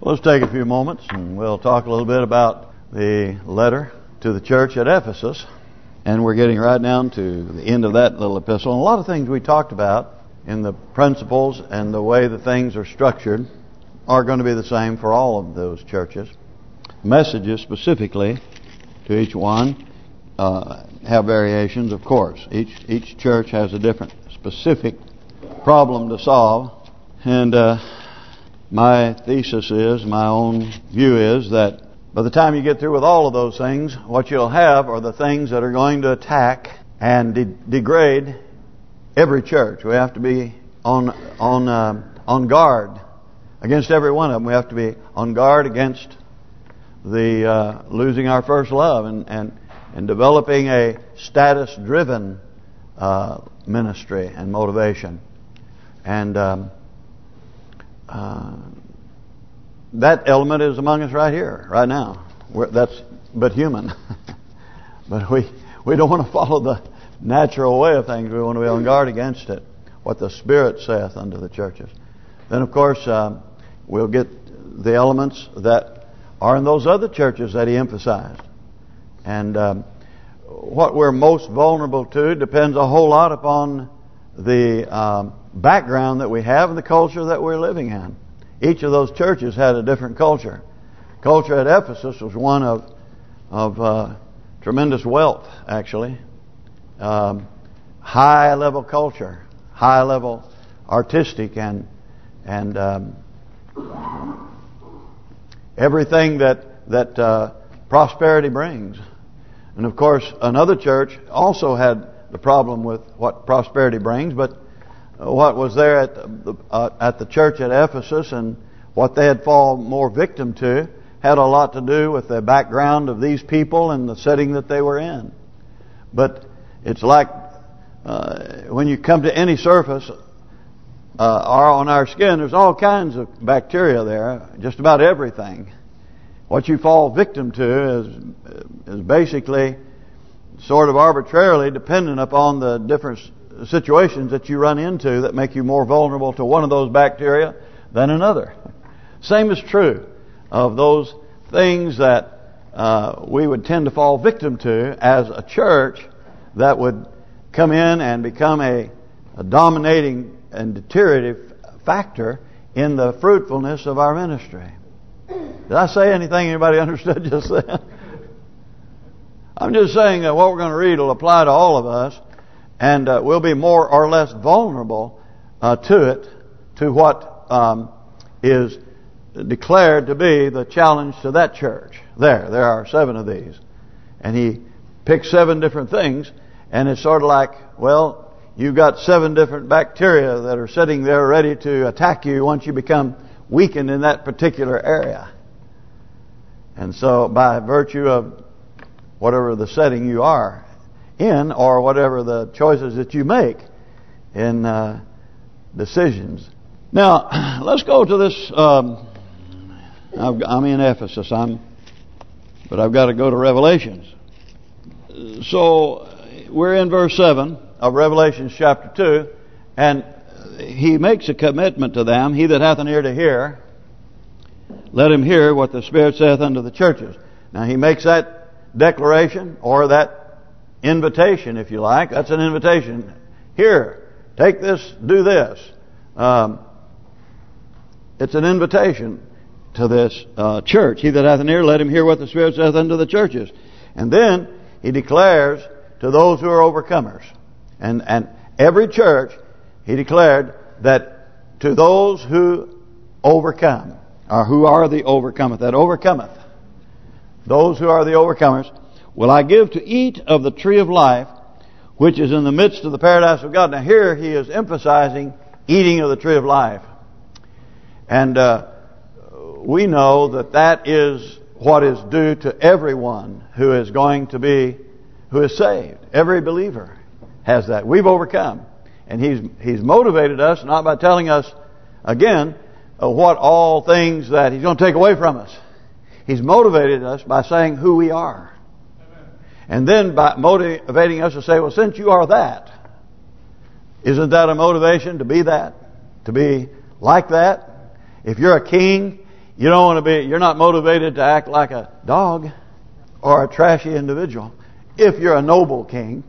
Let's take a few moments and we'll talk a little bit about the letter to the church at Ephesus. And we're getting right down to the end of that little epistle. And a lot of things we talked about in the principles and the way the things are structured are going to be the same for all of those churches. Messages specifically to each one have variations, of course. Each church has a different specific problem to solve. And my thesis is, my own view is that by the time you get through with all of those things, what you'll have are the things that are going to attack and degrade every church. We have to be on guard against every one of them. We have to be on guard against the losing our first love and developing a status-driven ministry and motivation. And that element is among us right here, right now. But human. But we don't want to follow the natural way of things. We want to be on guard against it. What the Spirit saith unto the churches. Then, of course, we'll get the elements that are in those other churches that he emphasized. And what we're most vulnerable to depends a whole lot upon the background that we have and the culture that we're living in. Each of those churches had a different culture. Culture at Ephesus was one of tremendous wealth, actually. High level culture, high level artistic and everything that prosperity brings. And of course, another church also had the problem with what prosperity brings, but what was there at the church at Ephesus and what they had fallen more victim to had a lot to do with the background of these people and the setting that they were in. But it's like when you come to any surface or on our skin, there's all kinds of bacteria there, just about everything. What you fall victim to is basically sort of arbitrarily dependent upon the different situations that you run into that make you more vulnerable to one of those bacteria than another. Same is true of those things that we would tend to fall victim to as a church that would come in and become a dominating and deteriorative factor in the fruitfulness of our ministry. Did I say anything anybody understood just then? I'm just saying that what we're going to read will apply to all of us, and we'll be more or less vulnerable to it, to what is declared to be the challenge to that church. There are 7 of these. And he picks 7 different things, and it's sort of like, well, you've got 7 different bacteria that are sitting there ready to attack you once you become weakened in that particular area. And so by virtue of whatever the setting you are in, or whatever the choices that you make in decisions. Now, let's go to this. I'm in Ephesus, but I've got to go to Revelations. So we're in verse 7 of Revelation chapter 2, and he makes a commitment to them. He that hath an ear to hear, let him hear what the Spirit saith unto the churches. Now he makes that declaration, or that invitation, if you like. That's an invitation. Here, take this, do this. It's an invitation to this church. He that hath an ear, let him hear what the Spirit saith unto the churches. And then he declares to those who are overcomers. And every church, he declared that to those who overcome, or who are the overcometh, that overcometh, those who are the overcomers, will I give to eat of the tree of life, which is in the midst of the paradise of God. Now here he is emphasizing eating of the tree of life. And we know that is what is due to everyone who is who is saved. Every believer has that. We've overcome. And he's motivated us not by telling us, again, what all things that he's going to take away from us. He's motivated us by saying who we are. Amen. And then by motivating us to say, well, since you are that, isn't that a motivation to be that? To be like that? If you're a king, You don't want to be. You're not motivated to act like a dog or a trashy individual if you're a noble king.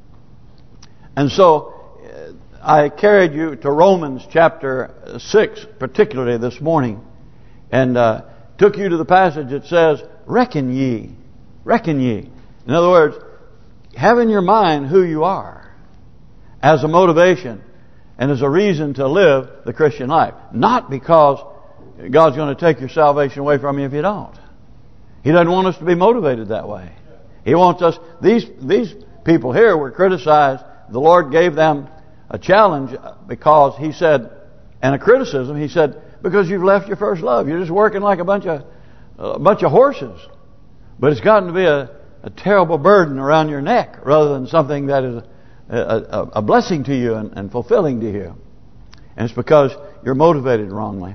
And so I carried you to Romans chapter 6, particularly this morning, and took you to the passage that says, "Reckon ye, reckon ye." In other words, have in your mind who you are as a motivation and as a reason to live the Christian life. Not because God's going to take your salvation away from you if you don't. He doesn't want us to be motivated that way. He wants us. These people here were criticized. The Lord gave them a challenge because He said, and a criticism. He said, because you've left your first love. You're just working like a bunch of horses. But it's gotten to be a terrible burden around your neck rather than something that is a blessing to you and fulfilling to you. And it's because you're motivated wrongly.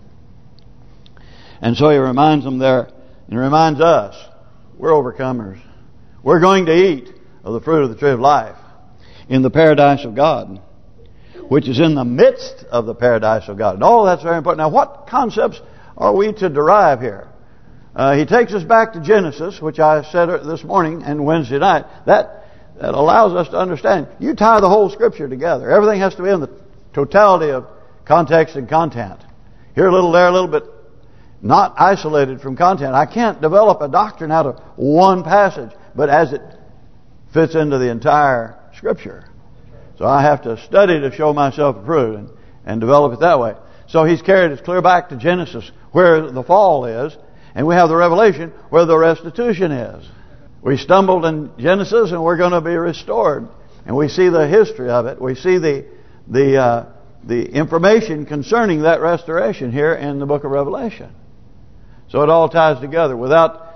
And so He reminds them there, and reminds us, we're overcomers. We're going to eat of the fruit of the tree of life in the paradise of God, which is in the midst of the paradise of God. And all that's very important. Now, what concepts are we to derive here? He takes us back to Genesis, which I said this morning and Wednesday night. That allows us to understand. You tie the whole Scripture together. Everything has to be in the totality of context and content. Here a little, there a little, but not isolated from content. I can't develop a doctrine out of one passage, but as it fits into the entire Scripture. So I have to study to show myself approved and develop it that way. So He's carried us clear back to Genesis, where the fall is, and we have the Revelation, where the restitution is. We stumbled in Genesis, and we're going to be restored. And we see the history of it. We see the information concerning that restoration here in the book of Revelation. So it all ties together. Without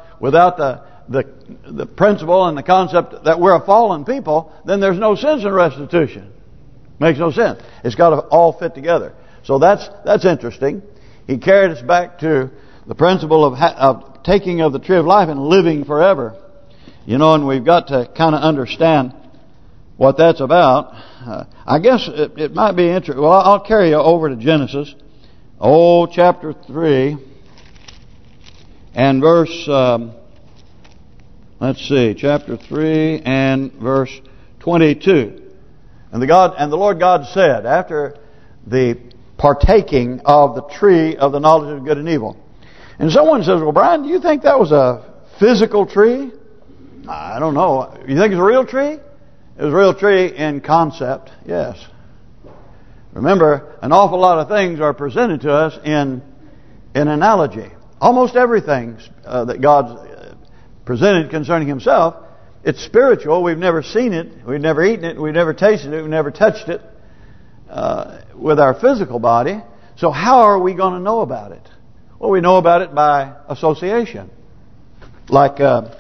the principle and the concept that we're a fallen people, then there's no sense in restitution. Makes no sense. It's got to all fit together. So that's interesting. He carried us back to the principle of taking of the tree of life and living forever. You know, and we've got to kind of understand what that's about. I guess it might be interesting. Well, I'll carry you over to Genesis, chapter 3, and verse. Let's see, chapter 3 and verse 22. And the Lord God said, after the partaking of the tree of the knowledge of good and evil. And someone says, well, Brian, do you think that was a physical tree? I don't know. You think it's a real tree? It was a real tree in concept, yes. Remember, an awful lot of things are presented to us in analogy. Almost everything that God's presented concerning Himself, it's spiritual. We've never seen it. We've never eaten it. We've never tasted it. We've never touched it with our physical body. So how are we going to know about it? Well, we know about it by association. Like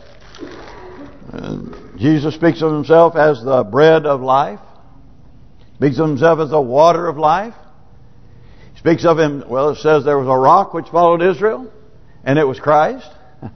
Jesus speaks of Himself as the bread of life. Speaks of Himself as the water of life. He speaks of Him, well, it says there was a rock which followed Israel, and it was Christ.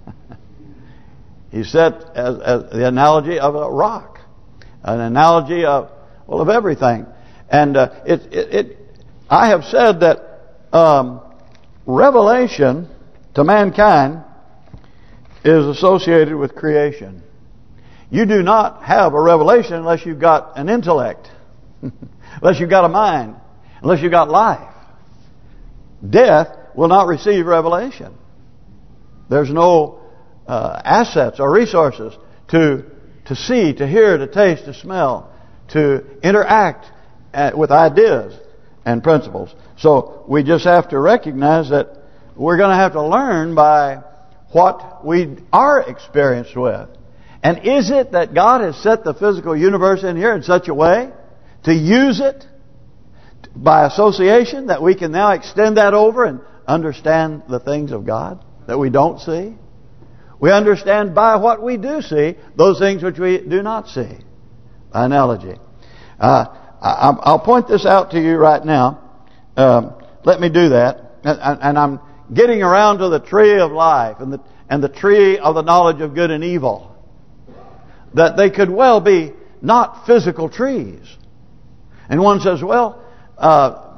He said as the analogy of a rock, an analogy of everything. And I have said that revelation to mankind is associated with creation. You do not have a revelation unless you've got an intellect, unless you've got a mind, unless you've got life. Death will not receive revelation. There's no assets or resources to see, to hear, to taste, to smell, to interact with ideas and principles. So we just have to recognize that we're going to have to learn by what we are experienced with. And is it that God has set the physical universe in here in such a way to use it by association that we can now extend that over and understand the things of God that we don't see? We understand by what we do see those things which we do not see. By analogy. I'll point this out to you right now. Let me do that. And I'm getting around to the tree of life and the tree of the knowledge of good and evil. That they could well be not physical trees. And one says, well,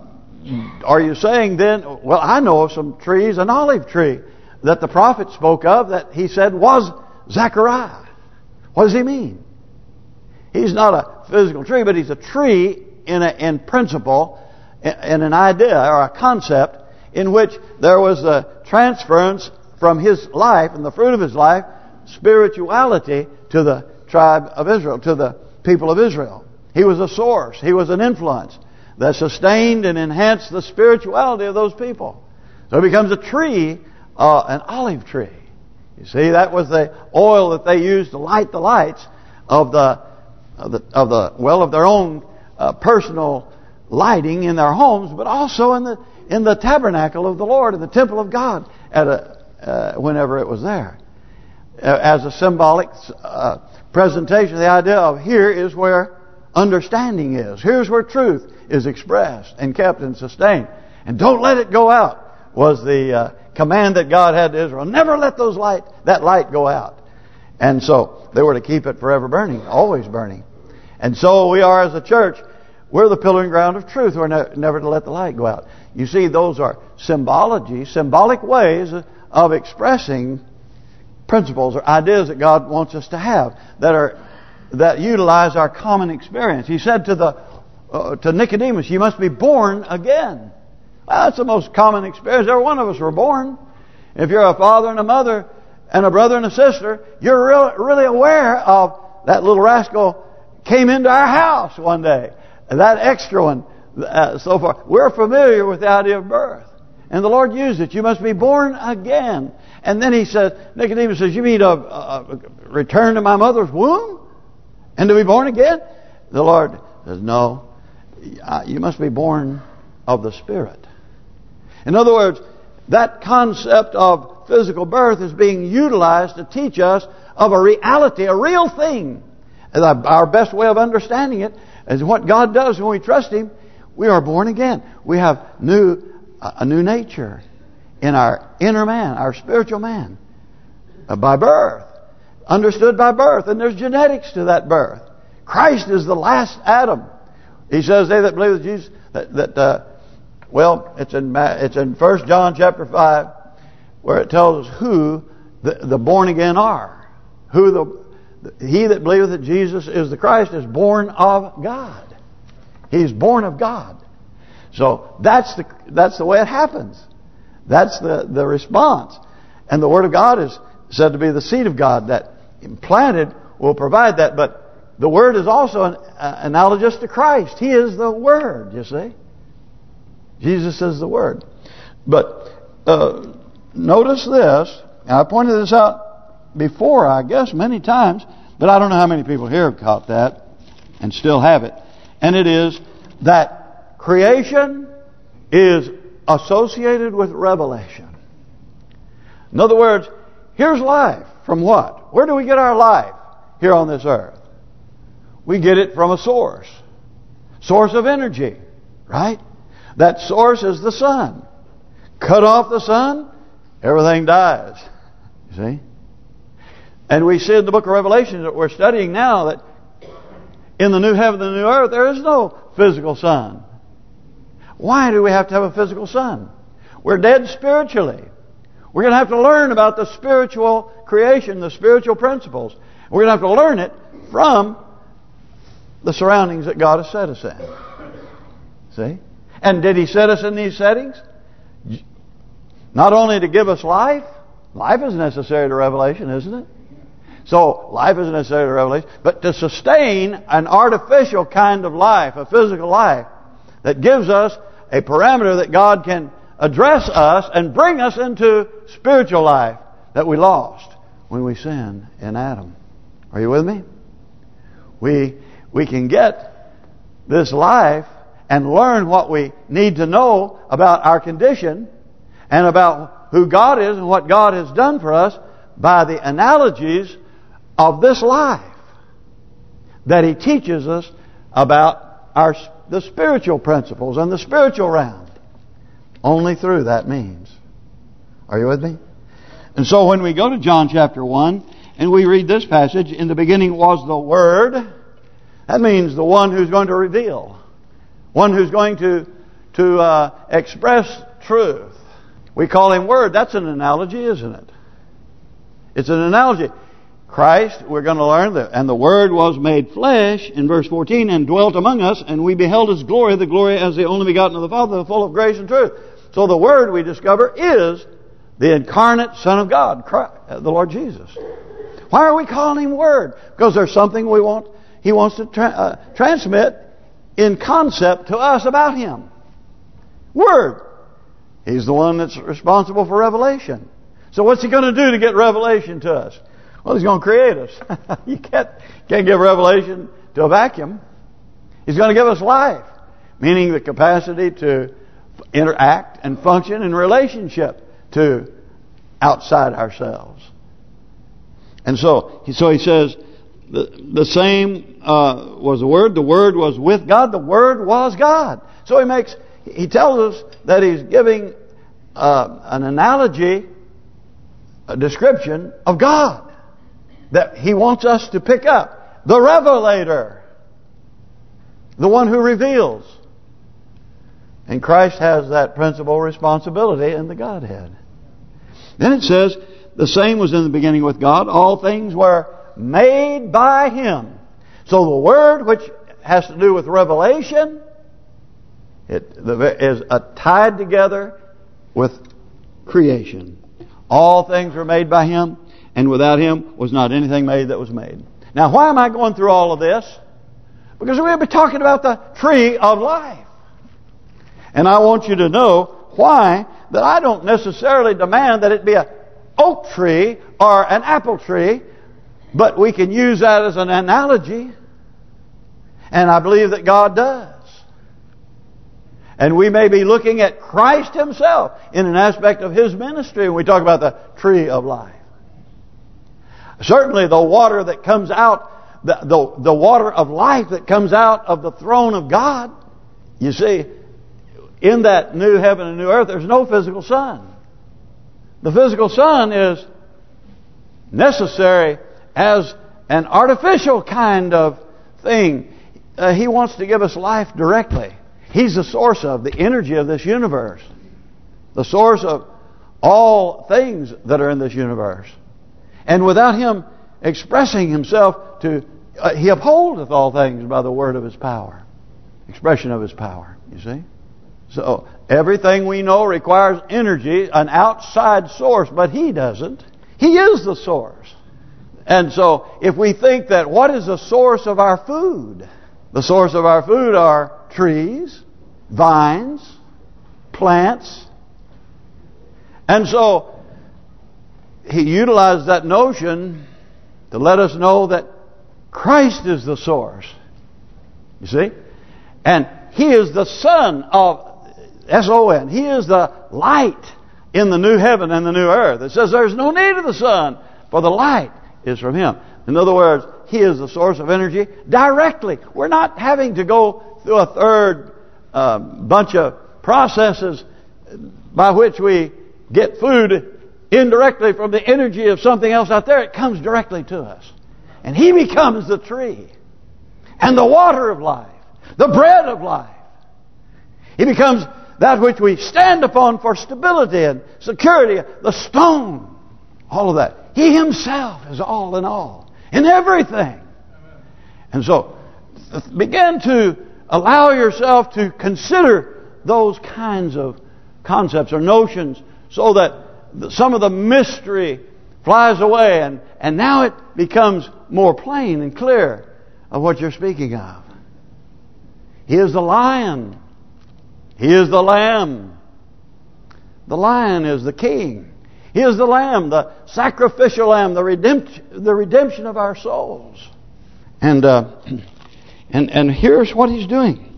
are you saying then, well, I know of some trees, an olive tree, that the prophet spoke of, that he said was Zechariah. What does he mean? He's not a physical tree, but he's a tree in principle, in an idea or a concept in which there was a transference from his life and the fruit of his life, spirituality, to the tribe of Israel, to the people of Israel. He was a source. He was an influence that sustained and enhanced the spirituality of those people. So it becomes a tree, an olive tree. You see, that was the oil that they used to light the lights of their own personal lighting in their homes, but also in the tabernacle of the Lord, in the temple of God, whenever it was there, as a symbolic presentation. The idea of here is where understanding is. Here's where truth is expressed and kept and sustained. And don't let it go out, was the command that God had to Israel. Never let that light go out. And so they were to keep it forever burning, always burning. And so we are as a church. We're the pillar and ground of truth. We're never to let the light go out. You see, those are symbolic ways of expressing principles or ideas that God wants us to have that utilize our common experience. He said to Nicodemus, "You must be born again." Well, that's the most common experience. Every one of us were born. If you're a father and a mother and a brother and a sister, you're really aware of that little rascal came into our house one day. That extra one, so far. We're familiar with the idea of birth. And the Lord used it. You must be born again. And then he says, Nicodemus says, "You mean to return to my mother's womb and to be born again?" The Lord says, "No, you must be born of the Spirit." In other words, that concept of physical birth is being utilized to teach us of a reality, a real thing. And our best way of understanding it is what God does when we trust Him. We are born again. We have a new nature in our inner man, our spiritual man, by birth, understood by birth. And there's genetics to that birth. Christ is the last Adam. He says, "They that believe that Jesus," it's in 1 John chapter 5, where it tells us who the born again are. He that believeth that Jesus is the Christ is born of God. He's born of God. So that's the way it happens. That's the response. And the Word of God is said to be the seed of God that implanted will provide that. But the Word is also analogous to Christ. He is the Word, you see. Jesus is the Word. But notice this, and I pointed this out before, I guess, many times, but I don't know how many people here have caught that and still have it. And it is that creation is associated with revelation. In other words, here's life. From what? Where do we get our life here on this earth? We get it from a source. Source of energy, right? That source is the sun. Cut off the sun, everything dies. You see? And we see in the book of Revelation that we're studying now that in the new heaven and the new earth there is no physical sun. Why do we have to have a physical sun? We're dead spiritually. We're going to have to learn about the spiritual creation, the spiritual principles. We're going to have to learn it from the surroundings that God has set us in. See? And did He set us in these settings? Not only to give us life. Life is necessary to revelation, isn't it? So life is necessary to revelation. But to sustain an artificial kind of life, a physical life, that gives us a parameter that God can address us and bring us into spiritual life that we lost when we sinned in Adam. Are you with me? We can get this life and learn what we need to know about our condition and about who God is and what God has done for us by the analogies of this life that He teaches us about the spiritual principles and the spiritual realm. Only through that means. Are you with me? And so when we go to John chapter 1 and we read this passage, in the beginning was the Word. That means the one who's going to reveal. One who's going to to express truth. We call Him Word. That's an analogy, isn't it? It's an analogy. Christ, we're going to learn that, and the Word was made flesh, in verse 14, and dwelt among us, and we beheld His glory, the glory as the only begotten of the Father, full of grace and truth. So the Word, we discover, is the incarnate Son of God, Christ, the Lord Jesus. Why are we calling Him Word? Because there's something He wants to transmit in concept to us about Him. Word. He's the one that's responsible for revelation. So what's He going to do to get revelation to us? Well, He's going to create us. You can't give revelation to a vacuum. He's going to give us life, meaning the capacity to interact and function in relationship to outside ourselves. And so He says, the same was the Word. The Word was with God. The Word was God. So He tells us that He's giving an analogy, a description of God that He wants us to pick up. The Revelator, the one who reveals. And Christ has that principal responsibility in the Godhead. Then it says, the same was in the beginning with God. All things were made by Him. So the Word, which has to do with revelation, it is tied together with creation. All things were made by Him, and without Him was not anything made that was made. Now, why am I going through all of this? Because we'll be talking about the tree of life. And I want you to know why that I don't necessarily demand that it be an oak tree or an apple tree, but we can use that as an analogy. And I believe that God does. And we may be looking at Christ Himself in an aspect of His ministry when we talk about the tree of life. Certainly the water that comes out, the water of life that comes out of the throne of God, you see, in that new heaven and new earth, there's no physical sun. The physical sun is necessary as an artificial kind of thing. He wants to give us life directly. He's the source of the energy of this universe. The source of all things that are in this universe. And without Him expressing Himself He upholdeth all things by the word of His power. Expression of His power, you see. So everything we know requires energy, an outside source, but He doesn't. He is the source. And so if we think that what is the source of our food? The source of our food are trees, vines, plants. And so He utilized that notion to let us know that Christ is the source. You see? And He is the Son of S-O-N. He is the light in the new heaven and the new earth. It says there's no need of the sun, for the light is from Him. In other words, He is the source of energy directly. We're not having to go through a third bunch of processes by which we get food indirectly from the energy of something else out there. It comes directly to us. And He becomes the tree and the water of life, the bread of life. He becomes that which we stand upon for stability and security, the stone, all of that. He Himself is all in all, in everything. And so, begin to allow yourself to consider those kinds of concepts or notions so that some of the mystery flies away and now it becomes more plain and clear of what you're speaking of. He is the lion. He is the lamb. The lion is the king. He is the lamb, the sacrificial lamb, the redemption of our souls. And here's what He's doing.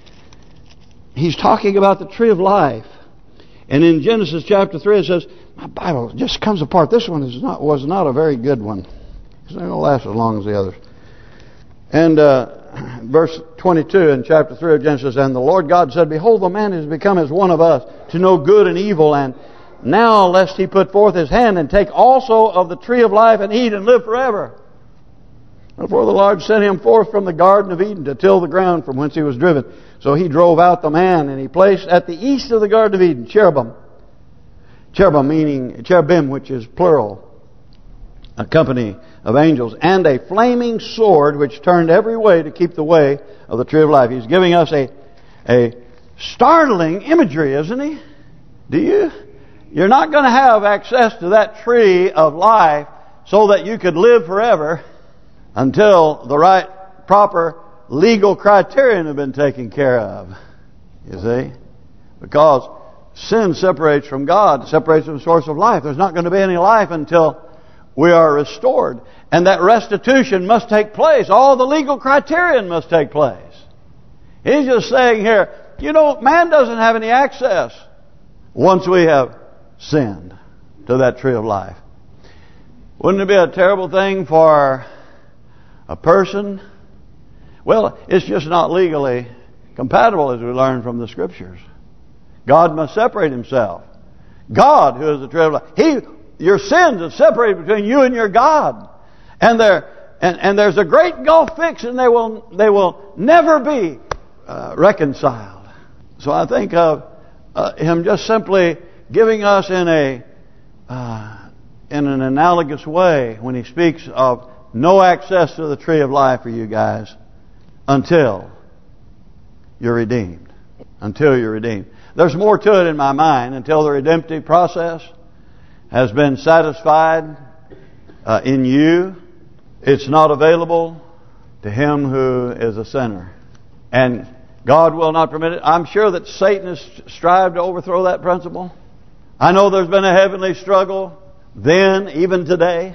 He's talking about the tree of life. And in Genesis chapter 3 it says, my Bible just comes apart. This one was not a very good one. It's not going to last as long as the others. And verse 22 in chapter 3 of Genesis, and the Lord God said, behold, the man is become as one of us, to know good and evil, and now lest he put forth his hand and take also of the tree of life and eat and live forever. Wherefore the Lord sent him forth from the Garden of Eden to till the ground from whence he was driven. So he drove out the man, and he placed at the east of the Garden of Eden cherubim. Cherubim meaning cherubim, which is plural, a company of angels, and a flaming sword which turned every way to keep the way of the tree of life. He's giving us a startling imagery, isn't he? Do you? You're not going to have access to that tree of life so that you could live forever until the right, proper, legal criterion have been taken care of. You see? Because sin separates from God, separates from the source of life. There's not going to be any life until we are restored. And that restitution must take place. All the legal criterion must take place. He's just saying here, you know, man doesn't have any access once we have sinned to that tree of life. Wouldn't it be a terrible thing for a person? Well, it's just not legally compatible, as we learn from the Scriptures. God must separate Himself. God, who is the tree of life, your sins have separated between you and your God, and there's a great gulf fixed, and they will never be reconciled. So I think of Him just simply giving us in an analogous way when He speaks of no access to the tree of life for you guys until you're redeemed. Until you're redeemed. There's more to it in my mind. Until the redemptive process has been satisfied in you, it's not available to him who is a sinner. And God will not permit it. I'm sure that Satan has strived to overthrow that principle. I know there's been a heavenly struggle then, even today,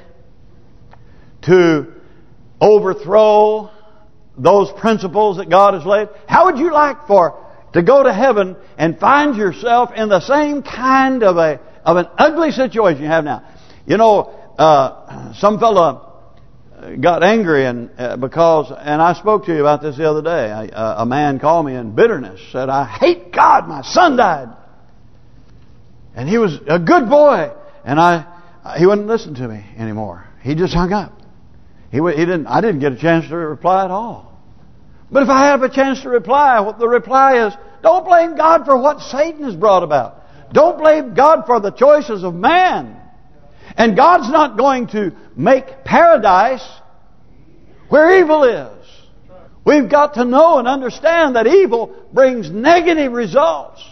to overthrow those principles that God has laid. How would you like to go to heaven and find yourself in the same kind of an ugly situation you have now? You know, some fella got angry and I spoke to you about this the other day. A man called me in bitterness, said, "I hate God. My son died, and he was a good boy, and he wouldn't listen to me anymore. He just hung up. I didn't get a chance to reply at all. But if I have a chance to reply, the reply is, don't blame God for what Satan has brought about. Don't blame God for the choices of man. And God's not going to make paradise where evil is. We've got to know and understand that evil brings negative results.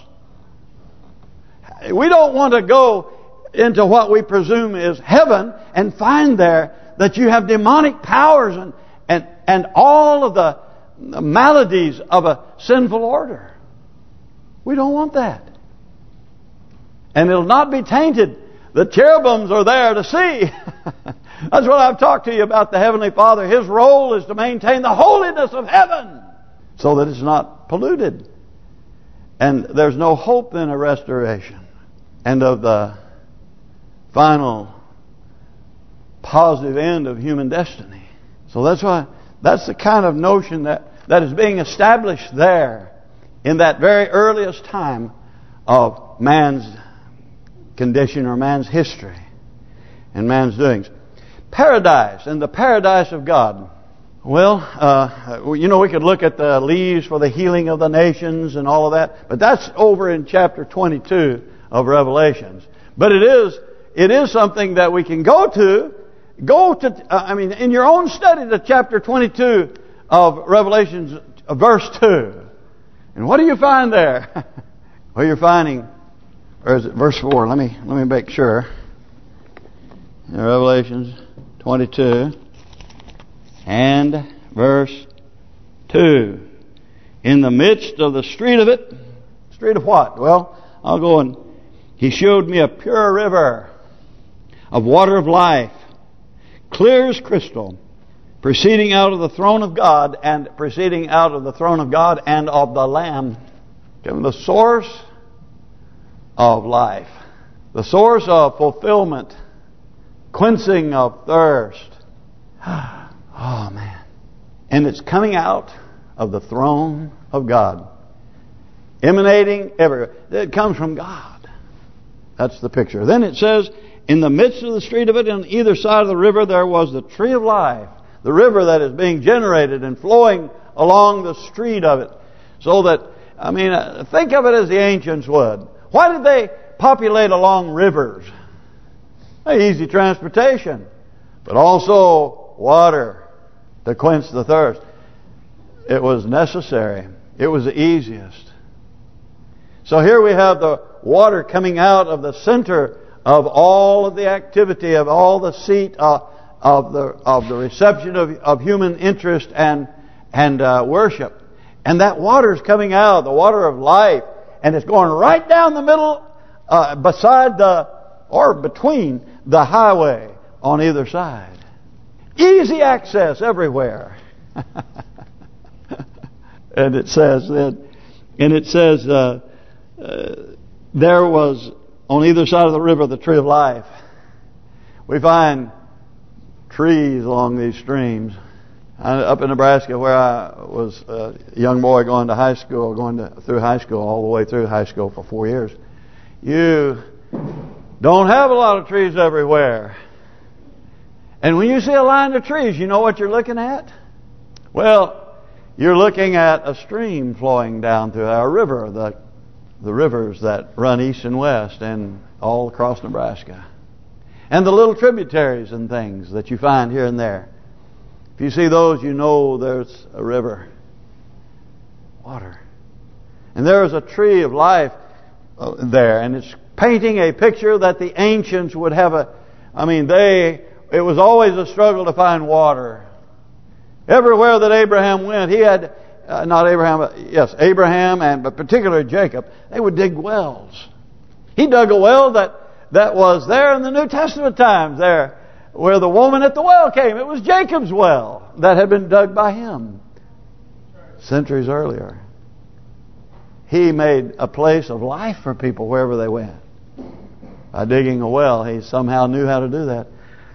We don't want to go into what we presume is heaven and find there that you have demonic powers and all of the maladies of a sinful order. We don't want that. And it'll not be tainted. The cherubims are there to see. That's what I've talked to you about the Heavenly Father. His role is to maintain the holiness of heaven so that it's not polluted. And there's no hope in a restoration and of the final positive end of human destiny. So that's the kind of notion that is being established there in that very earliest time of man's condition or man's history and man's doings. Paradise and the paradise of God. Well, we could look at the leaves for the healing of the nations and all of that, but that's over in chapter 22 of Revelations. But it is something that we can go to, in your own study to chapter 22 of Revelations, verse 2. And what do you find there? Well, you're finding, or is it verse 4? Let me make sure. In Revelations 22 and verse 2. In the midst of the street of it, street of what? Well, I'll go and he showed me a pure river of water of life, clear as crystal, proceeding out of the throne of God and of the Lamb. The source of life, the source of fulfillment, quenching of thirst. Oh man. And it's coming out of the throne of God, emanating everywhere. It comes from God. That's the picture. Then it says, in the midst of the street of it, on either side of the river, there was the tree of life. the river that is being generated and flowing along the street of it. So that, I mean, think of it as the ancients would. Why did they populate along rivers? Easy transportation, but also water to quench the thirst. It was necessary. It was the easiest. So here we have the water coming out of the center of all of the activity, of all the seat of the reception of human interest and worship. And that water is coming out, the water of life, and it's going right down the middle, beside or between the highway on either side. Easy access everywhere. And it says there was on either side of the river the tree of life. We find trees along these streams. Up in Nebraska, where I was a young boy going to high school, through high school, all the way through high school for 4 years, you don't have a lot of trees everywhere. And when you see a line of trees, you know what you're looking at? Well, you're looking at a stream flowing down through our river, the rivers that run east and west and all across Nebraska. And the little tributaries and things that you find here and there. If you see those, you know there's a river. Water. And there is a tree of life there. And it's painting a picture that the ancients would have it was always a struggle to find water. Everywhere that Abraham went, he had, Abraham, but particularly Jacob, they would dig wells. He dug a well that was there in the New Testament times, there where the woman at the well came. It was Jacob's well that had been dug by him centuries earlier. He made a place of life for people wherever they went. By digging a well, he somehow knew how to do that.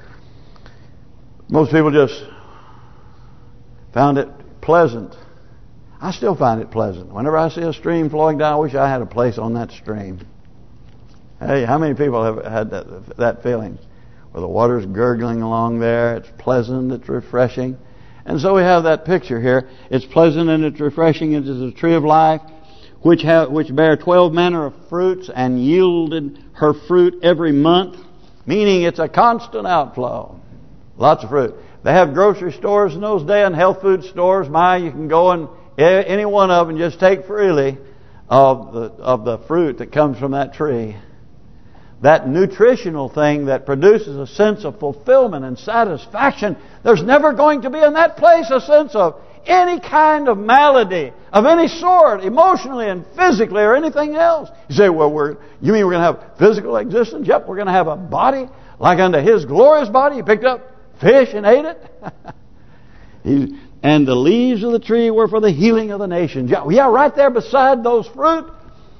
Most people just found it pleasant. I still find it pleasant. Whenever I see a stream flowing down, I wish I had a place on that stream. Hey, how many people have had that feeling? Where the water's gurgling along there. It's pleasant, it's refreshing. And so we have that picture here. It's pleasant and it's refreshing. It is a tree of life, which bare 12 manner of fruits and yielded her fruit every month. Meaning it's a constant outflow. Lots of fruit. They have grocery stores in those days and health food stores. You can go in any one of them and just take freely of the fruit that comes from that tree. That nutritional thing that produces a sense of fulfillment and satisfaction. There's never going to be in that place a sense of any kind of malady of any sort, emotionally and physically or anything else. You say, well, you mean we're going to have physical existence? Yep, we're going to have a body like unto His glorious body. He picked up fish and ate it. And the leaves of the tree were for the healing of the nations. Yeah, right there beside those fruit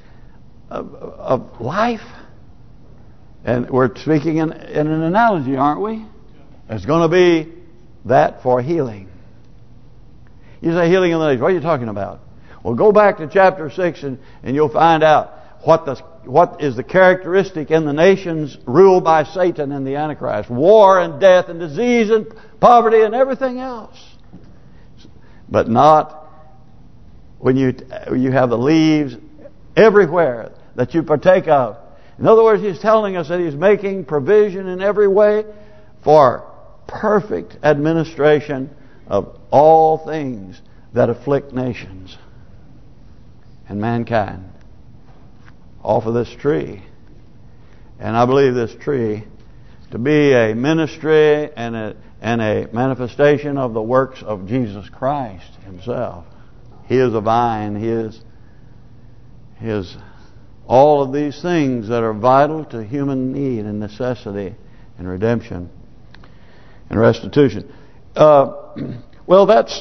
of life. And we're speaking in an analogy, aren't we? It's going to be that for healing. You say healing of the nations. What are you talking about? Well, go back to chapter 6 and you'll find out what is the characteristic in the nations ruled by Satan and the Antichrist. War and death and disease and poverty and everything else. But not when you have the leaves everywhere that you partake of. In other words, He's telling us that He's making provision in every way for perfect administration of all things that afflict nations and mankind. All for this tree. And I believe this tree to be a ministry and a manifestation of the works of Jesus Christ Himself. He is a vine. He is all of these things that are vital to human need and necessity and redemption and restitution. Well, there's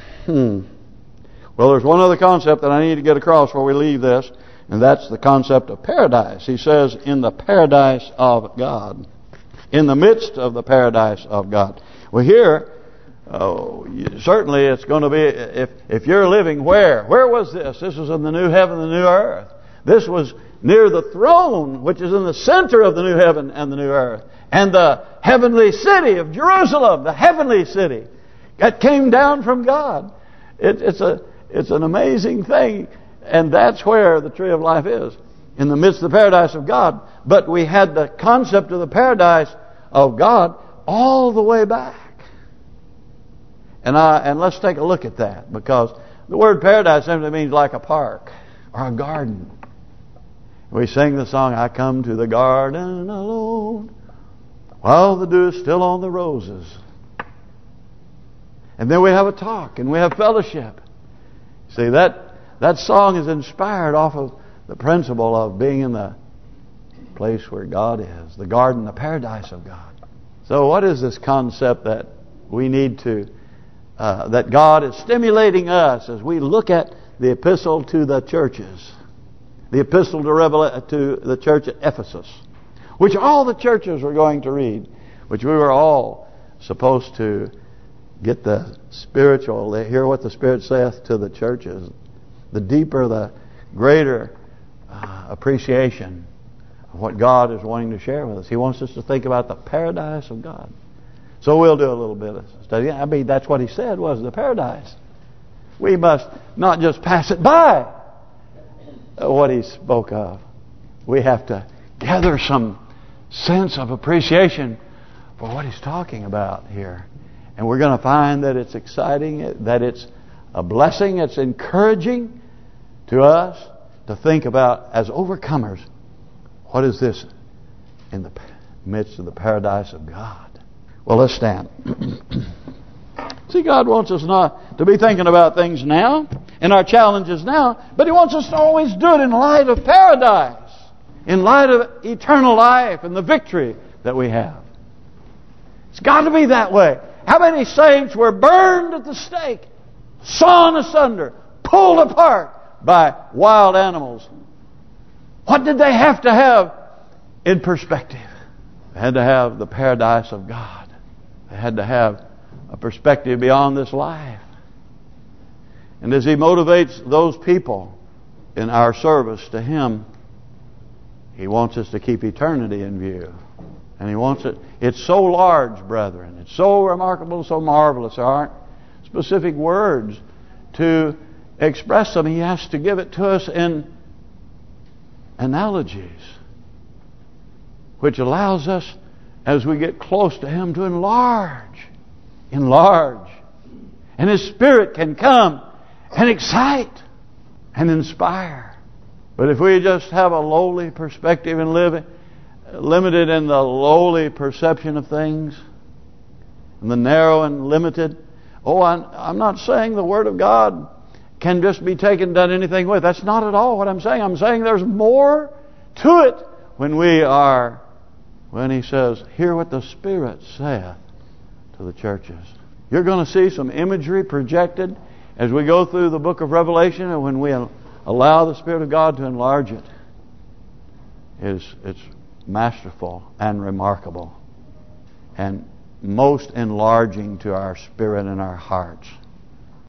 one other concept that I need to get across before we leave this, and that's the concept of paradise. He says, in the paradise of God. In the midst of the paradise of God. Well, here, certainly it's going to be, if you're living where? Where was this? This was in the new heaven and the new earth. This was near the throne, which is in the center of the new heaven and the new earth. And the heavenly city of Jerusalem, the heavenly city. that came down from God. It's an amazing thing. And that's where the tree of life is, in the midst of the paradise of God. But we had the concept of the paradise of God all the way back. And let's take a look at that, because the word paradise simply means like a park or a garden. We sing the song, I come to the garden alone while the dew is still on the roses. And then we have a talk and we have fellowship. See, that song is inspired off of the principle of being in the place where God is, the garden, the paradise of God. So what is this concept that we need to, that God is stimulating us as we look at the epistle to the churches, the epistle to the church at Ephesus, which all the churches were going to read, which we were all supposed to get the spiritual, hear what the Spirit saith to the churches. The deeper, the greater appreciation of what God is wanting to share with us. He wants us to think about the paradise of God. So we'll do a little bit of study. I mean, that's what he said was the paradise. We must not just pass it by, what he spoke of. We have to gather some sense of appreciation for what he's talking about here. And we're going to find that it's exciting, that it's a blessing, it's encouraging to us to think about as overcomers, what is this in the midst of the paradise of God? Well, let's stand. See, God wants us not to be thinking about things now and our challenges now, but He wants us to always do it in light of paradise, in light of eternal life and the victory that we have. It's got to be that way. How many saints were burned at the stake, sawn asunder, pulled apart by wild animals? What did they have to have in perspective? They had to have the paradise of God. They had to have a perspective beyond this life. And as He motivates those people in our service to Him, He wants us to keep eternity in view. And He wants it. It's so large, brethren. It's so remarkable, so marvelous. There aren't specific words to express them. He has to give it to us in analogies, which allows us, as we get close to Him, to enlarge. And His Spirit can come and excite and inspire. But if we just have a lowly perspective and live limited in the lowly perception of things, and the narrow and limited, I'm not saying the Word of God can just be taken and done anything with. That's not at all what I'm saying. I'm saying there's more to it when He says, hear what the Spirit saith to the churches. You're going to see some imagery projected as we go through the book of Revelation, and when we allow the Spirit of God to enlarge it, it's masterful and remarkable and most enlarging to our spirit and our hearts.